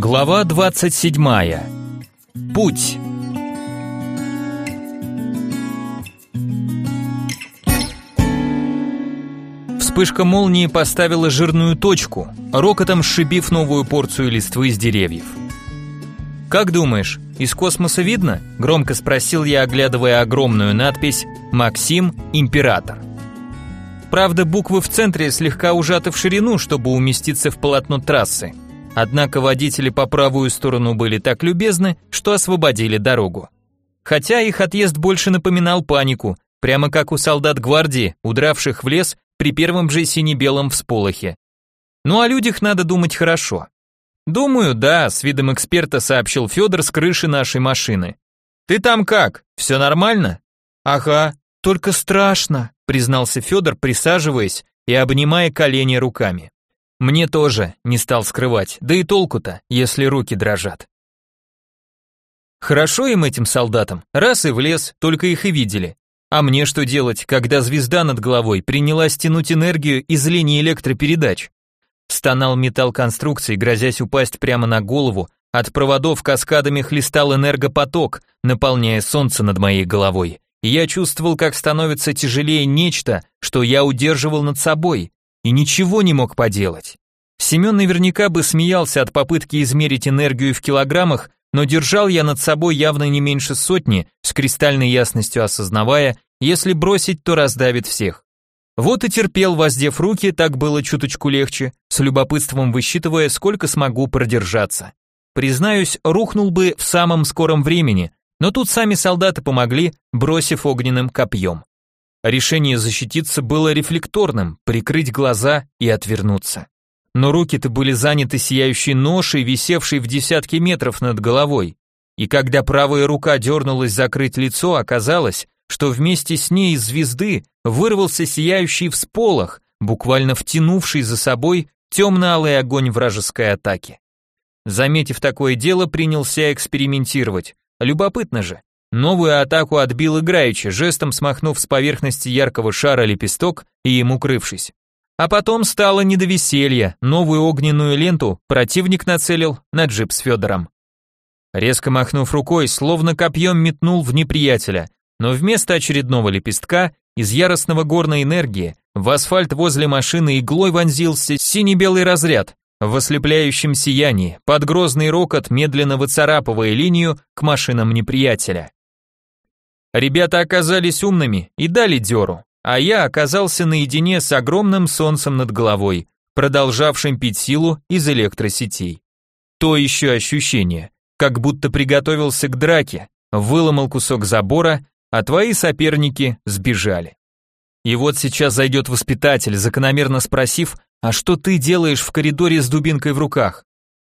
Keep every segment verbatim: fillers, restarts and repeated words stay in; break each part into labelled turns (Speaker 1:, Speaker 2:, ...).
Speaker 1: Глава двадцать седьмая. Путь. Вспышка молнии поставила жирную точку, рокотом сшибив новую порцию листвы с деревьев. «Как думаешь, из космоса видно?» – громко спросил я, оглядывая огромную надпись «Максим, Император». Правда, буквы в центре слегка ужаты в ширину, чтобы уместиться в полотно трассы. Однако водители по правую сторону были так любезны, что освободили дорогу. Хотя их отъезд больше напоминал панику, прямо как у солдат гвардии, удравших в лес при первом же сине-белом всполохе. Ну о людях надо думать хорошо. Думаю, да, с видом эксперта сообщил Федор с крыши нашей машины. Ты там как? Все нормально? Ага, только страшно, признался Федор, присаживаясь и обнимая колени руками. Мне тоже, не стал скрывать, да и толку-то, если руки дрожат. Хорошо им этим солдатам, раз и в лес, только их и видели. А мне что делать, когда звезда над головой принялась тянуть энергию из линии электропередач? Стонал металл конструкции, грозясь упасть прямо на голову, от проводов каскадами хлестал энергопоток, наполняя солнце над моей головой. И я чувствовал, как становится тяжелее нечто, что я удерживал над собой, и ничего не мог поделать. Семен наверняка бы смеялся от попытки измерить энергию в килограммах, но держал я над собой явно не меньше сотни, с кристальной ясностью осознавая, если бросить, то раздавит всех. Вот и терпел, воздев руки, так было чуточку легче, с любопытством высчитывая, сколько смогу продержаться. Признаюсь, рухнул бы в самом скором времени, но тут сами солдаты помогли, бросив огненным копьем. Решение защититься было рефлекторным, прикрыть глаза и отвернуться. Но руки-то были заняты сияющей ношей, висевшей в десятки метров над головой. И когда правая рука дернулась закрыть лицо, оказалось, что вместе с ней из звезды вырвался сияющий всполох, буквально втянувший за собой темно-алый огонь вражеской атаки. Заметив такое дело, принялся экспериментировать. Любопытно же. Новую атаку отбил играючи, жестом смахнув с поверхности яркого шара лепесток и им укрывшись. А потом стало не до веселья, новую огненную ленту противник нацелил на джип с Федором. Резко махнув рукой, словно копьем метнул в неприятеля, но вместо очередного лепестка из яростного горной энергии в асфальт возле машины иглой вонзился сине-белый разряд, в ослепляющем сиянии, под грозный рокот, медленно выцарапывая линию к машинам неприятеля. Ребята оказались умными и дали дёру, а я оказался наедине с огромным солнцем над головой, продолжавшим пить силу из электросетей. То еще ощущение, как будто приготовился к драке, выломал кусок забора, а твои соперники сбежали. И вот сейчас зайдет воспитатель, закономерно спросив, а что ты делаешь в коридоре с дубинкой в руках?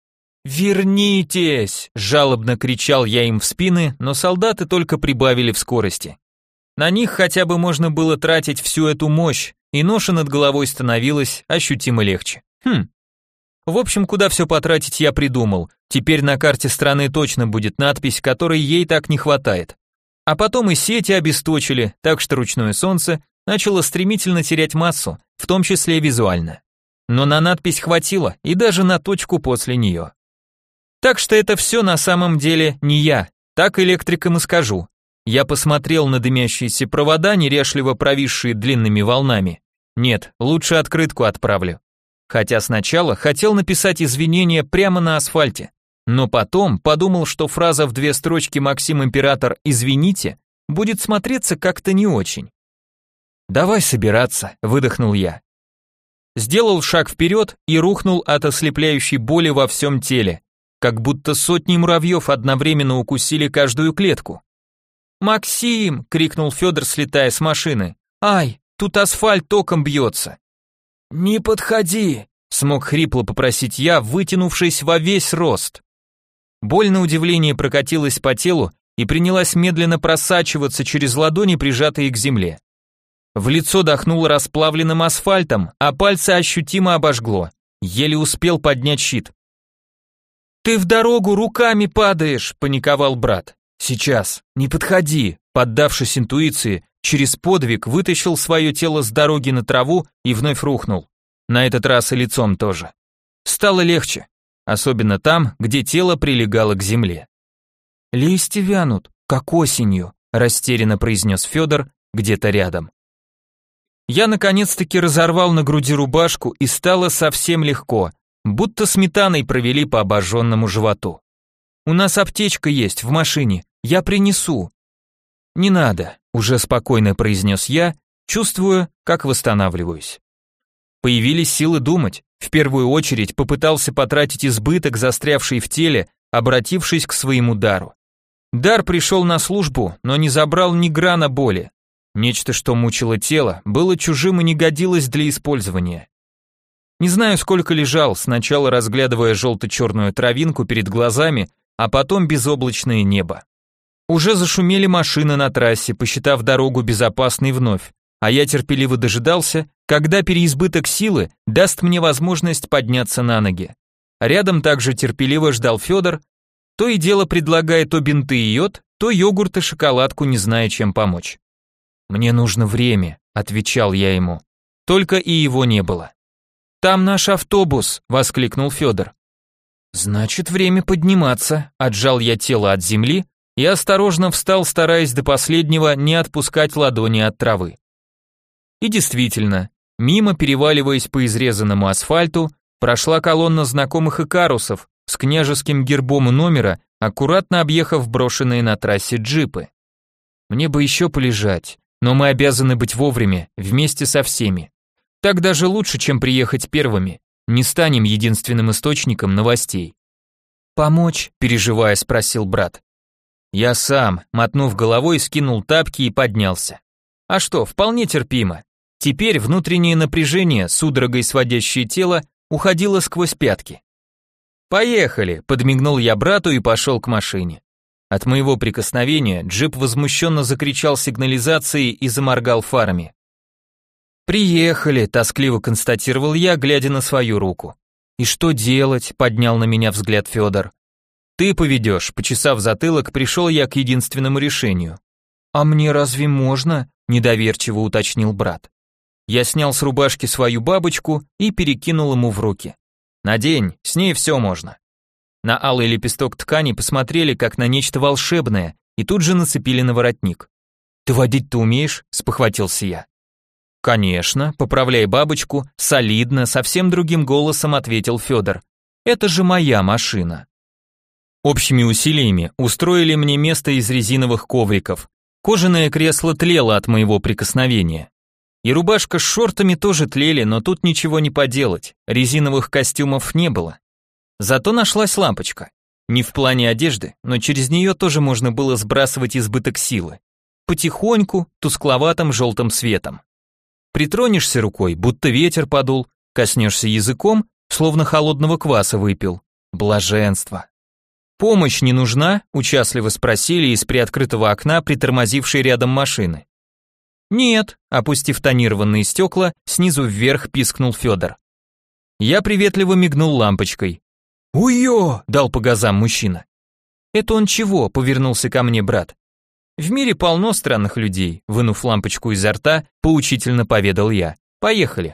Speaker 1: «Вернитесь!» – жалобно кричал я им в спины, но солдаты только прибавили в скорости. На них хотя бы можно было тратить всю эту мощь, и ноша над головой становилась ощутимо легче. Хм. В общем, куда все потратить я придумал, теперь на карте страны точно будет надпись, которой ей так не хватает. А потом и сети обесточили, так что ручное солнце начало стремительно терять массу, в том числе визуально. Но на надпись хватило, и даже на точку после нее. Так что это все на самом деле не я, так электрикам и скажу. Я посмотрел на дымящиеся провода, неряшливо провисшие длинными волнами. Нет, лучше открытку отправлю. Хотя сначала хотел написать извинения прямо на асфальте, но потом подумал, что фраза в две строчки «Максим Император, извините» будет смотреться как-то не очень. «Давай собираться», — выдохнул я. Сделал шаг вперед и рухнул от ослепляющей боли во всем теле, как будто сотни муравьев одновременно укусили каждую клетку. «Максим!» — крикнул Федор, слетая с машины. «Ай, тут асфальт током бьется!» «Не подходи!» — смог хрипло попросить я, вытянувшись во весь рост. Боль на удивление прокатилась по телу и принялась медленно просачиваться через ладони, прижатые к земле. В лицо дохнуло расплавленным асфальтом, а пальцы ощутимо обожгло. Еле успел поднять щит. «Ты в дорогу руками падаешь!» — паниковал брат. «Сейчас, не подходи!» Поддавшись интуиции, через подвиг вытащил свое тело с дороги на траву и вновь рухнул. На этот раз и лицом тоже. Стало легче. особенно там, где тело прилегало к земле. «Листья вянут, как осенью», растерянно произнес Федор где-то рядом. Я наконец-таки разорвал на груди рубашку и стало совсем легко, будто сметаной провели по обожженному животу. «У нас аптечка есть в машине, я принесу». «Не надо», уже спокойно произнес я, чувствуя, как восстанавливаюсь. Появились силы думать, в первую очередь попытался потратить избыток, застрявший в теле, обратившись к своему дару. Дар пришел на службу, но не забрал ни грана боли. Нечто, что мучило тело, было чужим и не годилось для использования. Не знаю, сколько лежал, сначала разглядывая желто-черную травинку перед глазами, а потом безоблачное небо. Уже зашумели машины на трассе, посчитав дорогу безопасной вновь, а я терпеливо дожидался, когда переизбыток силы даст мне возможность подняться на ноги. Рядом также терпеливо ждал Федор, то и дело предлагая то бинты и йод, то йогурт и шоколадку, не зная, чем помочь. «Мне нужно время», — отвечал я ему. Только и его не было. «Там наш автобус», — воскликнул Федор. «Значит, время подниматься», — отжал я тело от земли и осторожно встал, стараясь до последнего не отпускать ладони от травы. И действительно, мимо, переваливаясь по изрезанному асфальту, прошла колонна знакомых икарусов с княжеским гербом номера, аккуратно объехав брошенные на трассе джипы. Мне бы еще полежать, но мы обязаны быть вовремя, вместе со всеми. Так даже лучше, чем приехать первыми, не станем единственным источником новостей. «Помочь?» – переживая, спросил брат. Я сам, мотнув головой, скинул тапки и поднялся. А что, вполне терпимо. Теперь внутреннее напряжение, судорогой сводящее тело, уходило сквозь пятки. «Поехали!» – подмигнул я брату и пошел к машине. От моего прикосновения джип возмущенно закричал сигнализацией и заморгал фарами. «Приехали», – тоскливо констатировал я, глядя на свою руку. «И что делать?» – поднял на меня взгляд Федор. «Ты поведешь», – почесав затылок, пришел я к единственному решению. «А мне разве можно?» – недоверчиво уточнил брат. Я снял с рубашки свою бабочку и перекинул ему в руки. «Надень, с ней все можно». На алый лепесток ткани посмотрели, как на нечто волшебное, и тут же нацепили на воротник. «Ты водить-то умеешь?» – спохватился я. «Конечно», – поправляя бабочку, солидно, совсем другим голосом ответил Федор. «Это же моя машина». Общими усилиями устроили мне место из резиновых ковриков. Кожаное кресло тлело от моего прикосновения. И рубашка с шортами тоже тлели, но тут ничего не поделать, резиновых костюмов не было. Зато нашлась лампочка. Не в плане одежды, но через нее тоже можно было сбрасывать избыток силы. Потихоньку, тускловатым желтым светом. Притронешься рукой, будто ветер подул, коснешься языком, словно холодного кваса выпил. Блаженство. «Помощь не нужна?» – участливо спросили из приоткрытого окна притормозившей рядом машины. «Нет», – опустив тонированные стекла, снизу вверх пискнул Федор. Я приветливо мигнул лампочкой. «Уё!» – дал по газам мужчина. «Это он чего?» – повернулся ко мне брат. «В мире полно странных людей», – вынув лампочку изо рта, поучительно поведал я. «Поехали».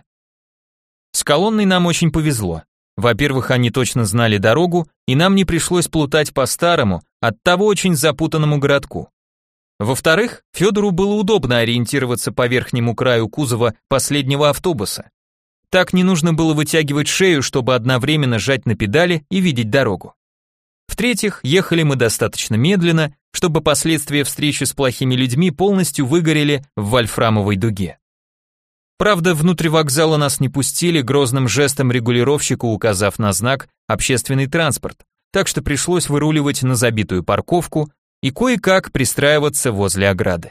Speaker 1: С колонной нам очень повезло. Во-первых, они точно знали дорогу, и нам не пришлось плутать по старому, оттого очень запутанному городку. Во-вторых, Федору было удобно ориентироваться по верхнему краю кузова последнего автобуса. Так не нужно было вытягивать шею, чтобы одновременно жать на педали и видеть дорогу. В-третьих, ехали мы достаточно медленно, чтобы последствия встречи с плохими людьми полностью выгорели в вольфрамовой дуге. Правда, внутрь вокзала нас не пустили, грозным жестом регулировщику указав на знак «Общественный транспорт», так что пришлось выруливать на забитую парковку и кое-как пристраиваться возле ограды.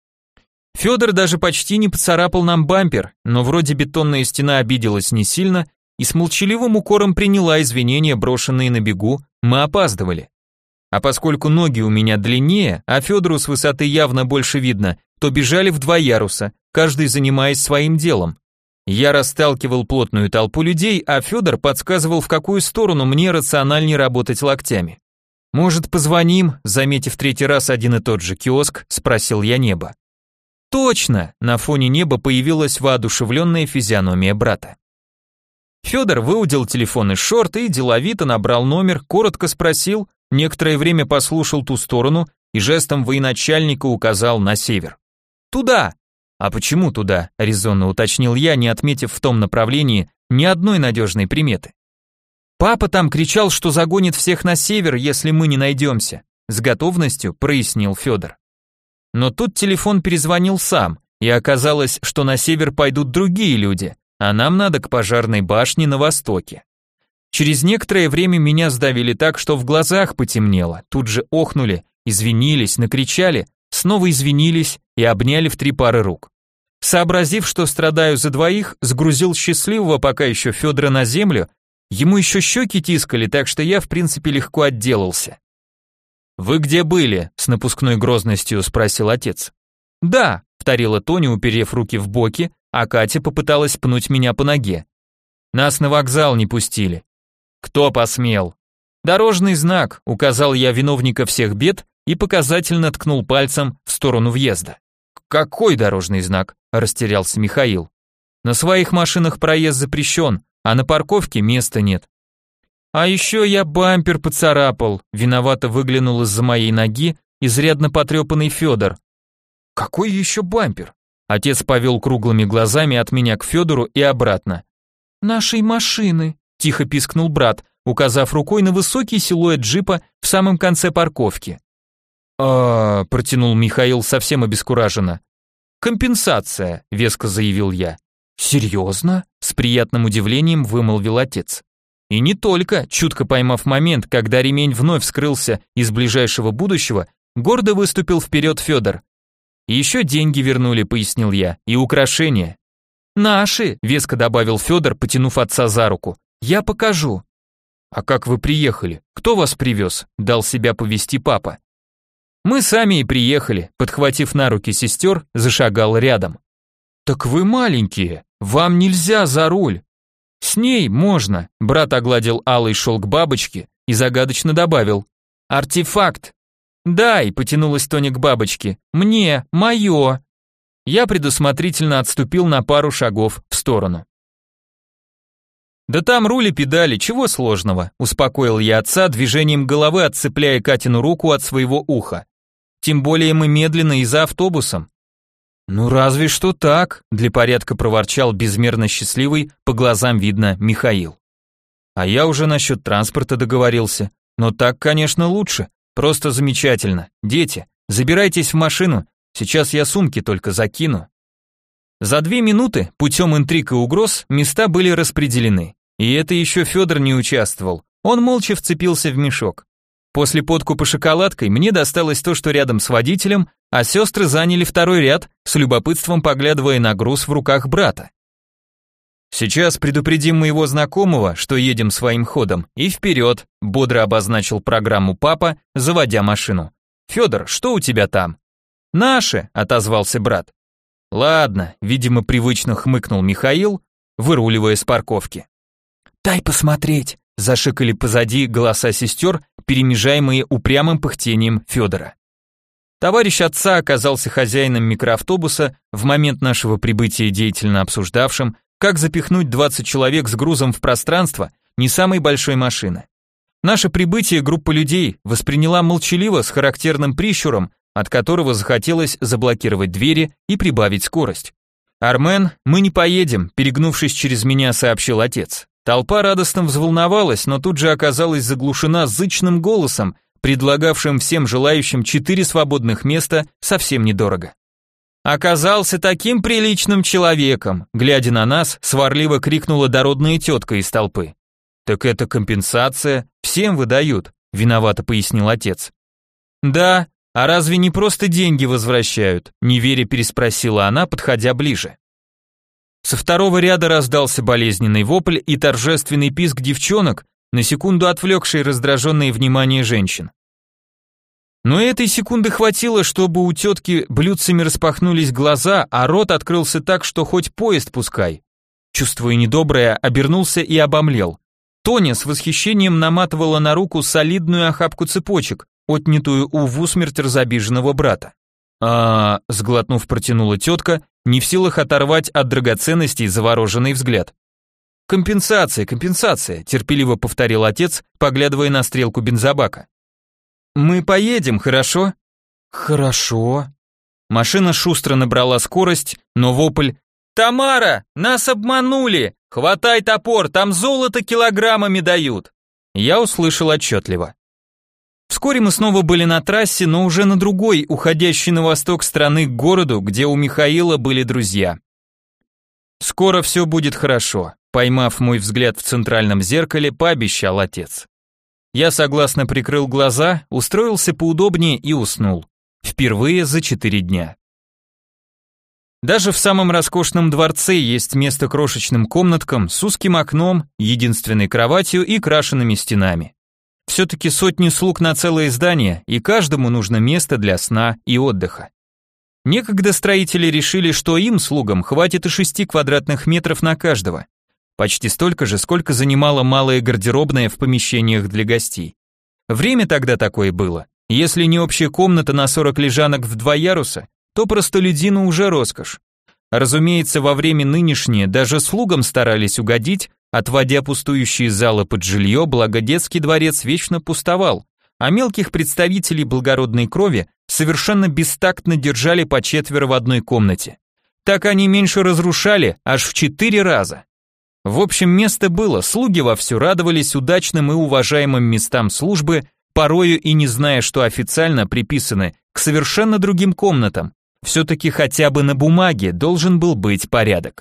Speaker 1: Федор даже почти не поцарапал нам бампер, но вроде бетонная стена обиделась не сильно и с молчаливым укором приняла извинения, брошенные на бегу, мы опаздывали. А поскольку ноги у меня длиннее, а Федору с высоты явно больше видно, то бежали в два яруса, каждый занимаясь своим делом. Я расталкивал плотную толпу людей, а Федор подсказывал, в какую сторону мне рациональнее работать локтями. «Может, позвоним?» – заметив третий раз один и тот же киоск, спросил я небо. «Точно!» – на фоне неба появилась воодушевленная физиономия брата. Федор выудил телефон из шорт и деловито набрал номер, коротко спросил, некоторое время послушал ту сторону и жестом военачальника указал на север. «Туда!» «А почему туда?» – резонно уточнил я, не отметив в том направлении ни одной надежной приметы. «Папа там кричал, что загонит всех на север, если мы не найдемся», – с готовностью прояснил Федор. Но тут телефон перезвонил сам, и оказалось, что на север пойдут другие люди, а нам надо к пожарной башне на востоке. Через некоторое время меня сдавили так, что в глазах потемнело, тут же охнули, извинились, накричали, снова извинились и обняли в три пары рук. Сообразив, что страдаю за двоих, сгрузил счастливого пока еще Федора на землю, ему еще щеки тискали, так что я в принципе легко отделался. «Вы где были?» — с напускной грозностью спросил отец. «Да», — повторила Тоня, уперев руки в боки, а Катя попыталась пнуть меня по ноге. «Нас на вокзал не пустили». «Кто посмел?» «Дорожный знак», — указал я виновника всех бед и показательно ткнул пальцем в сторону въезда. «Какой дорожный знак?» – растерялся Михаил. «На своих машинах проезд запрещен, а на парковке места нет». «А еще я бампер поцарапал», – виновато выглянул из-за моей ноги изрядно потрепанный Федор. «Какой еще бампер?» Отец повел круглыми глазами от меня к Федору и обратно. «Нашей машины», – тихо пискнул брат, указав рукой на высокий силуэт джипа в самом конце парковки. «А, — протянул Михаил совсем обескураженно. «Компенсация», — веско заявил я. «Серьезно?» — с приятным удивлением вымолвил отец. И не только, чутко поймав момент, когда ремень вновь скрылся из ближайшего будущего, гордо выступил вперед Федор. «Еще деньги вернули», — пояснил я, — «и украшения». «Наши», — веско добавил Федор, потянув отца за руку. «Я покажу». «А как вы приехали? Кто вас привез?» — дал себя повести папа. Мы сами и приехали, подхватив на руки сестер, зашагал рядом. «Так вы маленькие, вам нельзя за руль». «С ней можно», брат огладил алый шелк бабочки и загадочно добавил. «Артефакт». «Дай», потянулась Тоня к бабочке, «мне, мое». Я предусмотрительно отступил на пару шагов в сторону. «Да там руль и педали, чего сложного», успокоил я отца, движением головы отцепляя Катину руку от своего уха. «Тем более мы медленно и за автобусом». «Ну разве что так», для порядка проворчал безмерно счастливый, по глазам видно, Михаил. «А я уже насчет транспорта договорился, но так, конечно, лучше, просто замечательно. Дети, забирайтесь в машину, сейчас я сумки только закину». За две минуты, путем интриг и угроз, места были распределены. И это еще Федор не участвовал, он молча вцепился в мешок. После подкупа шоколадкой мне досталось то, что рядом с водителем, а сестры заняли второй ряд, с любопытством поглядывая на груз в руках брата. «Сейчас предупредим моего знакомого, что едем своим ходом, и вперед», бодро обозначил программу папа, заводя машину. «Федор, что у тебя там?» «Наши», отозвался брат. «Ладно», видимо, привычно хмыкнул Михаил, выруливая с парковки. «Дай посмотреть», зашикали позади голоса сестер, перемежаемые упрямым пыхтением Федора. Товарищ отца оказался хозяином микроавтобуса, в момент нашего прибытия деятельно обсуждавшим, как запихнуть двадцать человек с грузом в пространство не самой большой машины. Наше прибытие группа людей восприняла молчаливо с характерным прищуром, от которого захотелось заблокировать двери и прибавить скорость. «Армен, мы не поедем», перегнувшись через меня, сообщил отец. Толпа радостно взволновалась, но тут же оказалась заглушена зычным голосом, предлагавшим всем желающим четыре свободных места совсем недорого. «Оказался таким приличным человеком», глядя на нас, сварливо крикнула дородная тетка из толпы. «Так это компенсация, всем выдают», виновато пояснил отец. «Да, а разве не просто деньги возвращают?» неверя переспросила она, подходя ближе. Со второго ряда раздался болезненный вопль и торжественный писк девчонок, на секунду отвлекший раздраженное внимание женщин. Но этой секунды хватило, чтобы у тетки блюдцами распахнулись глаза, а рот открылся так, что хоть поезд пускай. Чувствуя недоброе, обернулся и обомлел. Тоня с восхищением наматывала на руку солидную охапку цепочек, отнятую у в усмерть разобиженного брата. А, сглотнув, протянула тетка, не в силах оторвать от драгоценностей завороженный взгляд. Компенсация, компенсация, терпеливо повторил отец, поглядывая на стрелку бензобака. Мы поедем, хорошо? Хорошо. Машина шустро набрала скорость, но вопль: «Тамара, нас обманули! Хватай топор, там золото килограммами дают!» Я услышал отчетливо. Вскоре мы снова были на трассе, но уже на другой, уходящей на восток страны к городу, где у Михаила были друзья. «Скоро все будет хорошо», — поймав мой взгляд в центральном зеркале, пообещал отец. Я согласно прикрыл глаза, устроился поудобнее и уснул. Впервые за четыре дня. Даже в самом роскошном дворце есть место крошечным комнаткам с узким окном, единственной кроватью и крашенными стенами. Все-таки сотни слуг на целое здание, и каждому нужно место для сна и отдыха. Некогда строители решили, что им, слугам, хватит и шести квадратных метров на каждого. Почти столько же, сколько занимала малая гардеробная в помещениях для гостей. Время тогда такое было. Если не общая комната на сорок лежанок в два яруса, то простолюдину уже роскошь. Разумеется, во время нынешнее даже слугам старались угодить, отводя пустующие залы под жилье, благо детский дворец вечно пустовал, а мелких представителей благородной крови совершенно бестактно держали по четверо в одной комнате. Так они меньше разрушали, аж в четыре раза. В общем, место было, слуги вовсю радовались удачным и уважаемым местам службы, порою и не зная, что официально приписаны к совершенно другим комнатам. Все-таки хотя бы на бумаге должен был быть порядок.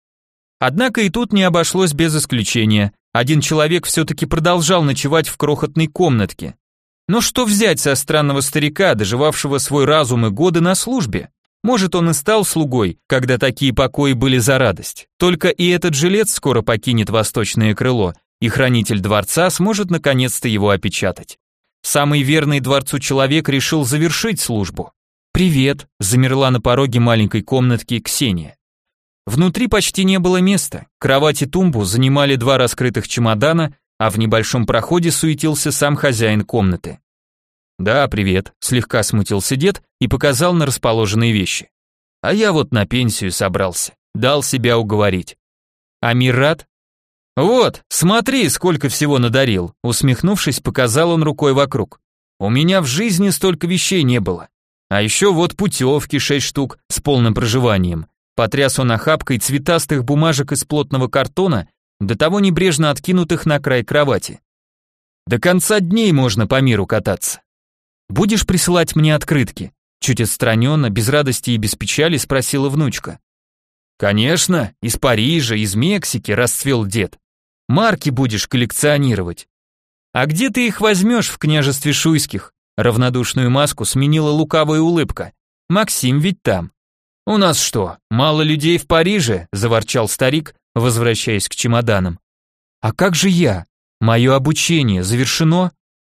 Speaker 1: Однако и тут не обошлось без исключения. Один человек все-таки продолжал ночевать в крохотной комнатке. Но что взять со странного старика, доживавшего свой разум и годы на службе? Может, он и стал слугой, когда такие покои были за радость. Только и этот жилец скоро покинет восточное крыло, и хранитель дворца сможет наконец-то его опечатать. Самый верный дворцу человек решил завершить службу. «Привет», — замерла на пороге маленькой комнатки Ксения. Внутри почти не было места, кровать и тумбу занимали два раскрытых чемодана, а в небольшом проходе суетился сам хозяин комнаты. «Да, привет», — слегка смутился дед и показал на расположенные вещи. «А я вот на пенсию собрался, дал себя уговорить». «Амир рад?» «Вот, смотри, сколько всего надарил», — усмехнувшись, показал он рукой вокруг. «У меня в жизни столько вещей не было. А еще вот путевки шесть штук с полным проживанием». Потряс он охапкой цветастых бумажек из плотного картона, до того небрежно откинутых на край кровати. «До конца дней можно по миру кататься. Будешь присылать мне открытки?» Чуть отстраненно, без радости и без печали спросила внучка. «Конечно, из Парижа, из Мексики», — расцвел дед. «Марки будешь коллекционировать». «А где ты их возьмешь в княжестве Шуйских?» Равнодушную маску сменила лукавая улыбка. «Максим ведь там». «У нас что, мало людей в Париже?» — заворчал старик, возвращаясь к чемоданам. «А как же я? Мое обучение завершено?»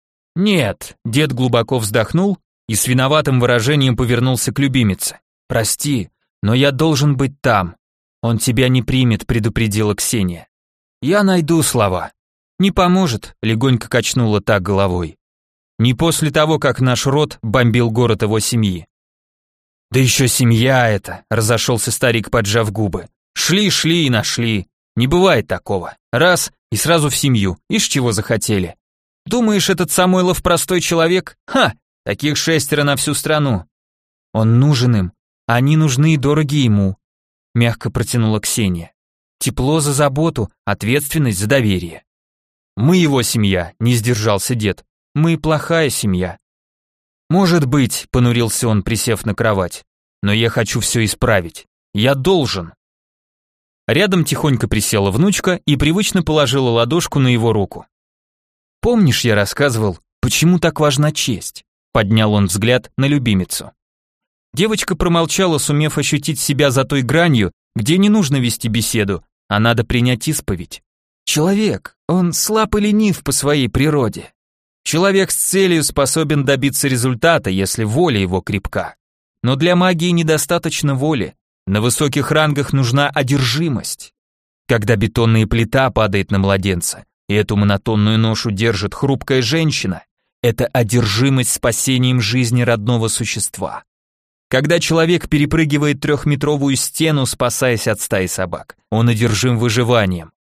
Speaker 1: «Нет», — дед глубоко вздохнул и с виноватым выражением повернулся к любимице. «Прости, но я должен быть там. Он тебя не примет», — предупредила Ксения. «Я найду слова». «Не поможет», — легонько качнула так головой. «Не после того, как наш род бомбил город его семьи». «Да еще семья эта», — разошелся старик, поджав губы. «Шли-шли и нашли. Не бывает такого. Раз — и сразу в семью. Ишь чего захотели. Думаешь, этот Самойлов простой человек? Ха! Таких шестеро на всю страну». «Он нужен им. Они нужны и дороги ему», — мягко протянула Ксения. «Тепло за заботу, ответственность за доверие». «Мы его семья», — не сдержался дед. «Мы плохая семья». «Может быть», — понурился он, присев на кровать, «но я хочу все исправить. Я должен». Рядом тихонько присела внучка и привычно положила ладошку на его руку. «Помнишь, я рассказывал, почему так важна честь?» Поднял он взгляд на любимицу. Девочка промолчала, сумев ощутить себя за той гранью, где не нужно вести беседу, а надо принять исповедь. Человек, он слаб и ленив по своей природе. Человек с целью способен добиться результата, если воля его крепка. Но для магии недостаточно воли. На высоких рангах нужна одержимость. Когда бетонная плита падает на младенца, и эту монотонную ношу держит хрупкая женщина, это одержимость спасением жизни родного существа. Когда человек перепрыгивает трехметровую стену, спасаясь от стаи собак, он одержим выживанием.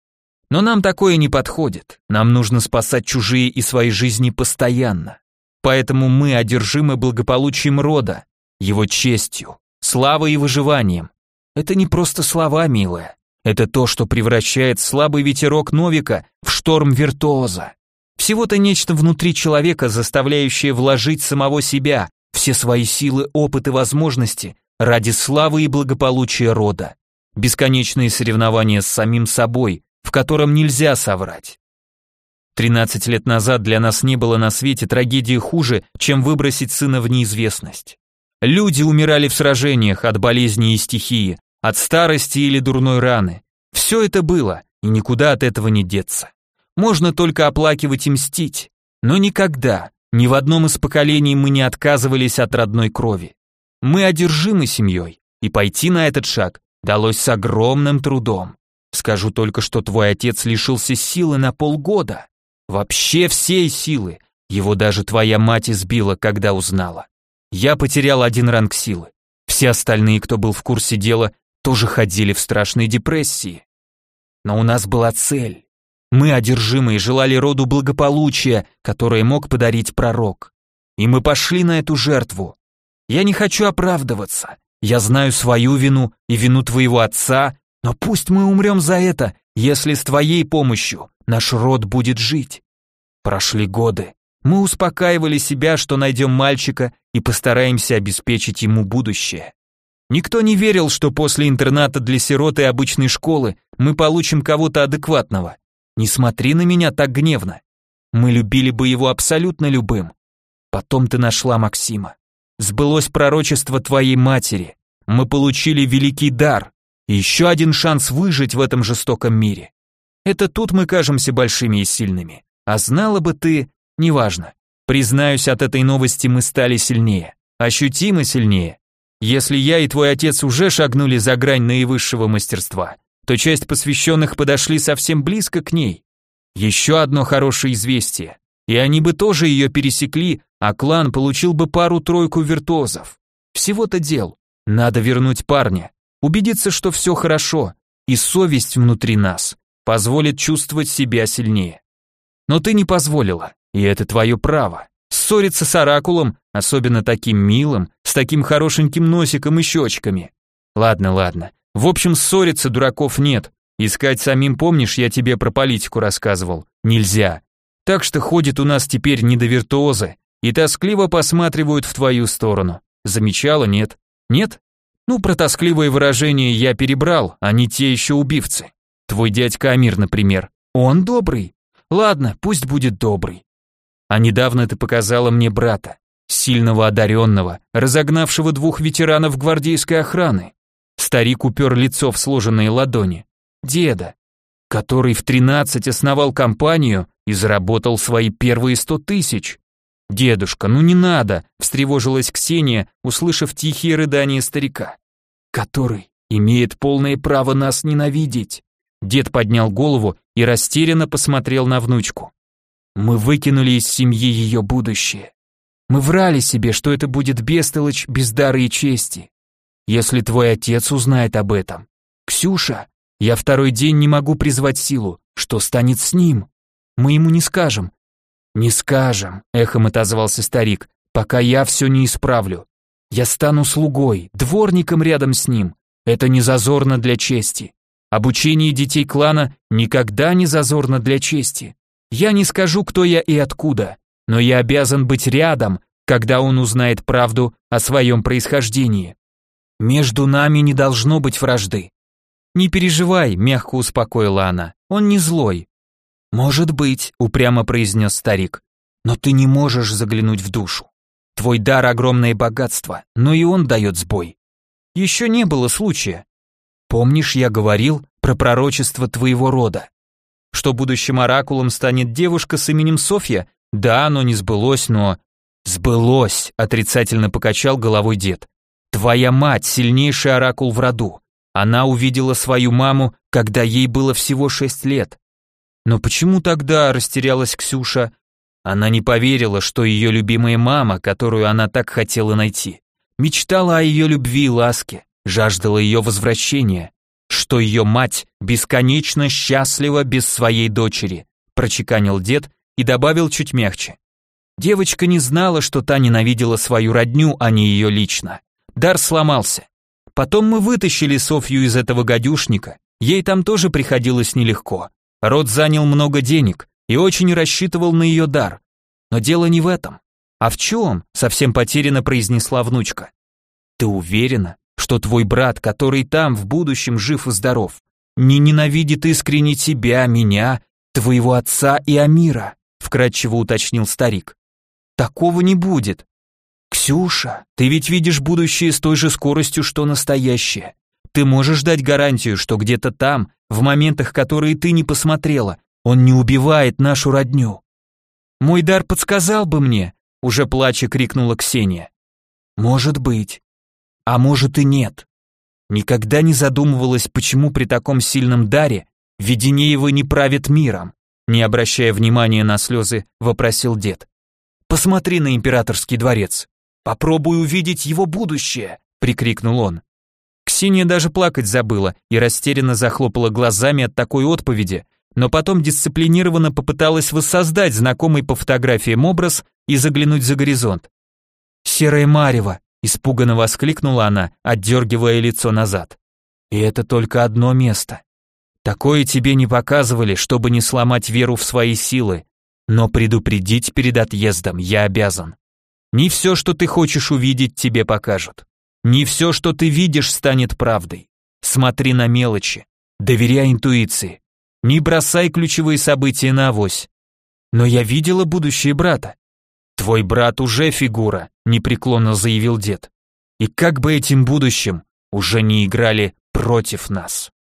Speaker 1: Но нам такое не подходит. Нам нужно спасать чужие и свои жизни постоянно. Поэтому мы одержимы благополучием рода, его честью, славой и выживанием. Это не просто слова, милая. Это то, что превращает слабый ветерок Новика в шторм виртуоза. Всего-то нечто внутри человека, заставляющее вложить самого себя, все свои силы, опыт и возможности ради славы и благополучия рода. Бесконечные соревнования с самим собой, в котором нельзя соврать. тринадцать лет назад для нас не было на свете трагедии хуже, чем выбросить сына в неизвестность. Люди умирали в сражениях от болезни и стихии, от старости или дурной раны. Все это было, и никуда от этого не деться. Можно только оплакивать и мстить, но никогда, ни в одном из поколений мы не отказывались от родной крови. Мы одержимы семьей, и пойти на этот шаг далось с огромным трудом. Скажу только, что твой отец лишился силы на полгода. Вообще всей силы. Его даже твоя мать избила, когда узнала. Я потерял один ранг силы. Все остальные, кто был в курсе дела, тоже ходили в страшной депрессии. Но у нас была цель. Мы, одержимые, желали роду благополучия, которое мог подарить пророк. И мы пошли на эту жертву. Я не хочу оправдываться. Я знаю свою вину и вину твоего отца, но пусть мы умрем за это, если с твоей помощью наш род будет жить. Прошли годы. Мы успокаивали себя, что найдем мальчика и постараемся обеспечить ему будущее. Никто не верил, что после интерната для сирот и обычной школы мы получим кого-то адекватного. Не смотри на меня так гневно. Мы любили бы его абсолютно любым. Потом ты нашла Максима. Сбылось пророчество твоей матери. Мы получили великий дар. И еще один шанс выжить в этом жестоком мире. Это тут мы кажемся большими и сильными. А знала бы ты, неважно. Признаюсь, от этой новости мы стали сильнее. Ощутимо сильнее. Если я и твой отец уже шагнули за грань наивысшего мастерства, то часть посвященных подошли совсем близко к ней. Еще одно хорошее известие. И они бы тоже ее пересекли, а клан получил бы пару-тройку виртуозов. Всего-то дел. Надо вернуть парня. Убедиться, что все хорошо, и совесть внутри нас позволит чувствовать себя сильнее. Но ты не позволила, и это твое право. Ссориться с оракулом, особенно таким милым, с таким хорошеньким носиком и щечками. Ладно, ладно. В общем, ссориться дураков нет. Искать самим, помнишь, я тебе про политику рассказывал? Нельзя. Так что ходит у нас теперь недовиртуозы и тоскливо посматривают в твою сторону. Замечала, нет? Нет? Ну, про тоскливые выражения я перебрал, они те еще убивцы. Твой дядька Амир, например. Он добрый? Ладно, пусть будет добрый. А недавно ты показала мне брата, сильного одаренного, разогнавшего двух ветеранов гвардейской охраны. Старик упер лицо в сложенные ладони. Деда, который в тринадцать основал компанию и заработал свои первые сто тысяч. «Дедушка, ну не надо!» — встревожилась Ксения, услышав тихие рыдания старика. «Который имеет полное право нас ненавидеть!» Дед поднял голову и растерянно посмотрел на внучку. «Мы выкинули из семьи ее будущее. Мы врали себе, что это будет бестолочь, без дара и чести. Если твой отец узнает об этом... Ксюша, я второй день не могу призвать силу. Что станет с ним? Мы ему не скажем». «Не скажем», — эхом отозвался старик, «пока я все не исправлю. Я стану слугой, дворником рядом с ним. Это не зазорно для чести. Обучение детей клана никогда не зазорно для чести. Я не скажу, кто я и откуда, но я обязан быть рядом, когда он узнает правду о своем происхождении. Между нами не должно быть вражды». «Не переживай», — мягко успокоила она, «он не злой». «Может быть», — упрямо произнес старик, «но ты не можешь заглянуть в душу. Твой дар — огромное богатство, но и он дает сбой. Еще не было случая. Помнишь, я говорил про пророчество твоего рода? Что будущим оракулом станет девушка с именем Софья? Да, оно не сбылось, но...» «Сбылось», — отрицательно покачал головой дед. «Твоя мать — сильнейший оракул в роду. Она увидела свою маму, когда ей было всего шесть лет. Но почему тогда растерялась Ксюша? Она не поверила, что ее любимая мама, которую она так хотела найти, мечтала о ее любви и ласке, жаждала ее возвращения. что ее мать бесконечно счастлива без своей дочери, прочеканил дед и добавил чуть мягче. Девочка не знала, что та ненавидела свою родню, а не ее лично. Дар сломался. Потом мы вытащили Софью из этого гадюшника, ей там тоже приходилось нелегко. Род занял много денег и очень рассчитывал на ее дар. Но дело не в этом. А в чем? Совсем потерянно произнесла внучка. Ты уверена, что твой брат, который там в будущем жив и здоров, не ненавидит искренне тебя, меня, твоего отца и Амира? Вкратчиво уточнил старик. Такого не будет. Ксюша, ты ведь видишь будущее с той же скоростью, что настоящее. Ты можешь дать гарантию, что где-то там, в моментах, которые ты не посмотрела, он не убивает нашу родню. Мой дар подсказал бы мне, уже плача крикнула Ксения. Может быть. А может и нет. Никогда не задумывалась, почему при таком сильном даре Веденеевы не правят миром. Не обращая внимания на слезы, вопросил дед. Посмотри на императорский дворец. Попробуй увидеть его будущее, прикрикнул он. Ксения даже плакать забыла и растерянно захлопала глазами от такой отповеди, но потом дисциплинированно попыталась воссоздать знакомый по фотографиям образ и заглянуть за горизонт. «Серое марево!» – испуганно воскликнула она, отдергивая лицо назад. «И это только одно место. Такое тебе не показывали, чтобы не сломать веру в свои силы, но предупредить перед отъездом я обязан. Не все, что ты хочешь увидеть, тебе покажут. Не все, что ты видишь, станет правдой. Смотри на мелочи, доверяй интуиции. Не бросай ключевые события на авось. Но я видела будущее брата. Твой брат уже фигура, непреклонно заявил дед. И как бы этим будущим уже не играли против нас.